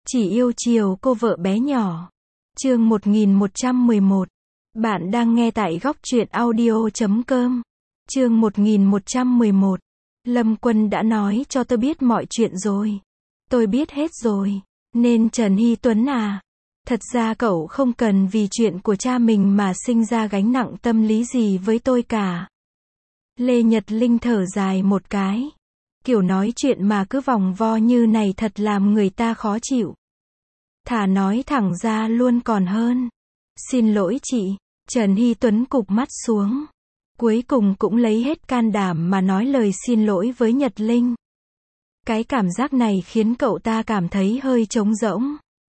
Chỉ yêu chiều cô vợ bé nhỏ. Chương 1111. Bạn đang nghe tại góc truyện audio.com. Chương 1111. Lâm Quân đã nói cho tôi biết mọi chuyện rồi. Tôi biết hết rồi. Nên Trần Hy Tuấn à, thật ra cậu không cần vì chuyện của cha mình mà sinh ra gánh nặng tâm lý gì với tôi cả. Lê Nhật Linh thở dài một cái. Kiểu nói chuyện mà cứ vòng vo như này thật làm người ta khó chịu. Thà nói thẳng ra luôn còn hơn. Xin lỗi chị. Trần Hy Tuấn cụp mắt xuống. Cuối cùng cũng lấy hết can đảm mà nói lời xin lỗi với Nhật Linh. Cái cảm giác này khiến cậu ta cảm thấy hơi trống rỗng.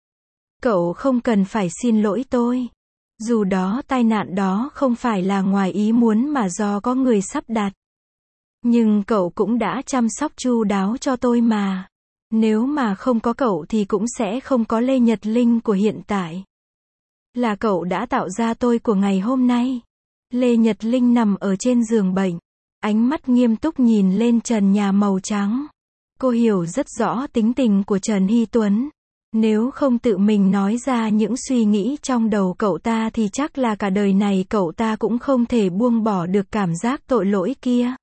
Cậu không cần phải xin lỗi tôi. Dù đó tai nạn đó không phải là ngoài ý muốn mà do có người sắp đặt. Nhưng cậu cũng đã chăm sóc chu đáo cho tôi mà. Nếu mà không có cậu thì cũng sẽ không có Lê Nhật Linh của hiện tại. Là cậu đã tạo ra tôi của ngày hôm nay. Lê Nhật Linh nằm ở trên giường bệnh. Ánh mắt nghiêm túc nhìn lên trần nhà màu trắng. Cô hiểu rất rõ tính tình của Trần Hy Tuấn. Nếu không tự mình nói ra những suy nghĩ trong đầu cậu ta thì chắc là cả đời này cậu ta cũng không thể buông bỏ được cảm giác tội lỗi kia.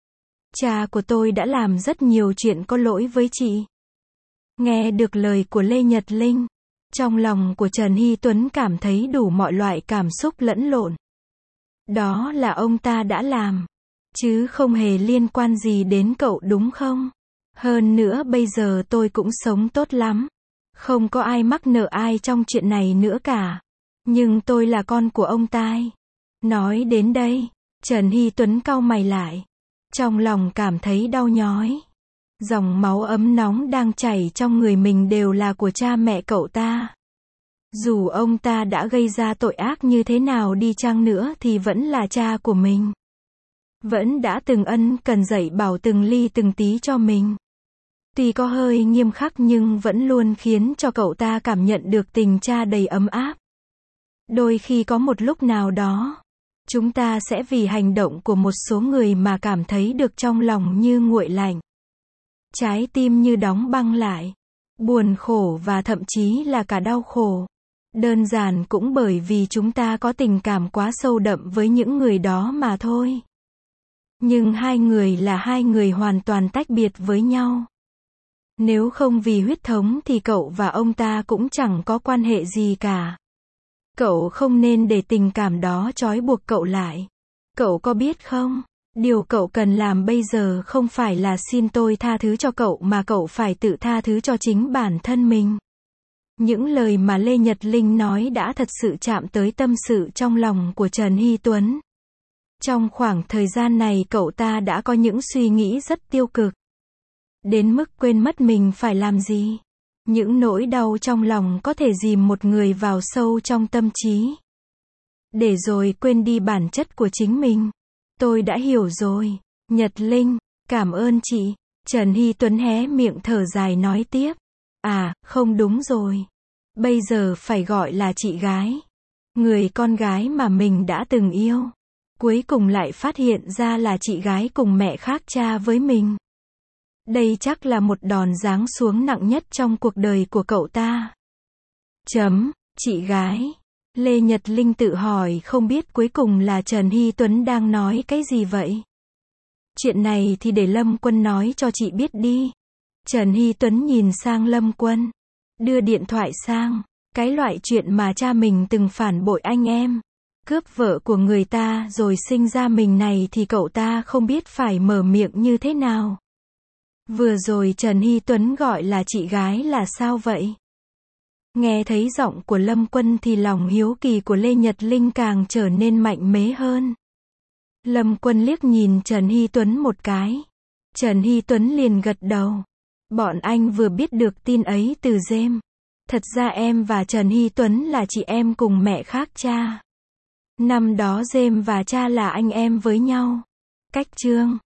Cha của tôi đã làm rất nhiều chuyện có lỗi với chị. Nghe được lời của Lê Nhật Linh, trong lòng của Trần Hy Tuấn cảm thấy đủ mọi loại cảm xúc lẫn lộn. Đó là ông ta đã làm, chứ không hề liên quan gì đến cậu đúng không? Hơn nữa bây giờ tôi cũng sống tốt lắm. Không có ai mắc nợ ai trong chuyện này nữa cả. Nhưng tôi là con của ông ta. Nói đến đây, Trần Hy Tuấn cau mày lại. Trong lòng cảm thấy đau nhói. Dòng máu ấm nóng đang chảy trong người mình đều là của cha mẹ cậu ta. Dù ông ta đã gây ra tội ác như thế nào đi chăng nữa thì vẫn là cha của mình. Vẫn đã từng ân cần dạy bảo từng ly từng tí cho mình. Tuy có hơi nghiêm khắc nhưng vẫn luôn khiến cho cậu ta cảm nhận được tình cha đầy ấm áp. Đôi khi có một lúc nào đó, chúng ta sẽ vì hành động của một số người mà cảm thấy được trong lòng như nguội lạnh. Trái tim như đóng băng lại. Buồn khổ và thậm chí là cả đau khổ. Đơn giản cũng bởi vì chúng ta có tình cảm quá sâu đậm với những người đó mà thôi. Nhưng hai người là hai người hoàn toàn tách biệt với nhau. Nếu không vì huyết thống thì cậu và ông ta cũng chẳng có quan hệ gì cả. Cậu không nên để tình cảm đó trói buộc cậu lại. Cậu có biết không? Điều cậu cần làm bây giờ không phải là xin tôi tha thứ cho cậu mà cậu phải tự tha thứ cho chính bản thân mình. Những lời mà Lê Nhật Linh nói đã thật sự chạm tới tâm sự trong lòng của Trần Hy Tuấn. Trong khoảng thời gian này cậu ta đã có những suy nghĩ rất tiêu cực. Đến mức quên mất mình phải làm gì. Những nỗi đau trong lòng có thể dìm một người vào sâu trong tâm trí. Để rồi quên đi bản chất của chính mình. Tôi đã hiểu rồi. Nhật Linh, cảm ơn chị. Trần Hy Tuấn hé miệng thở dài nói tiếp. À, không đúng rồi. Bây giờ phải gọi là chị gái. Người con gái mà mình đã từng yêu. Cuối cùng lại phát hiện ra là chị gái cùng mẹ khác cha với mình. Đây chắc là một đòn giáng xuống nặng nhất trong cuộc đời của cậu ta. Chị gái. Lê Nhật Linh tự hỏi không biết cuối cùng là Trần Hy Tuấn đang nói cái gì vậy. Chuyện này thì để Lâm Quân nói cho chị biết đi. Trần Hy Tuấn nhìn sang Lâm Quân. Đưa điện thoại sang. Cái loại chuyện mà cha mình từng phản bội anh em. Cướp vợ của người ta rồi sinh ra mình này thì cậu ta không biết phải mở miệng như thế nào. Vừa rồi Trần Hy Tuấn gọi là chị gái là sao vậy? Nghe thấy giọng của Lâm Quân thì lòng hiếu kỳ của Lê Nhật Linh càng trở nên mạnh mẽ hơn. Lâm Quân liếc nhìn Trần Hy Tuấn một cái. Trần Hy Tuấn liền gật đầu. Bọn anh vừa biết được tin ấy từ James. Thật ra em và Trần Hy Tuấn là chị em cùng mẹ khác cha. Năm đó James và cha là anh em với nhau. Cách chương.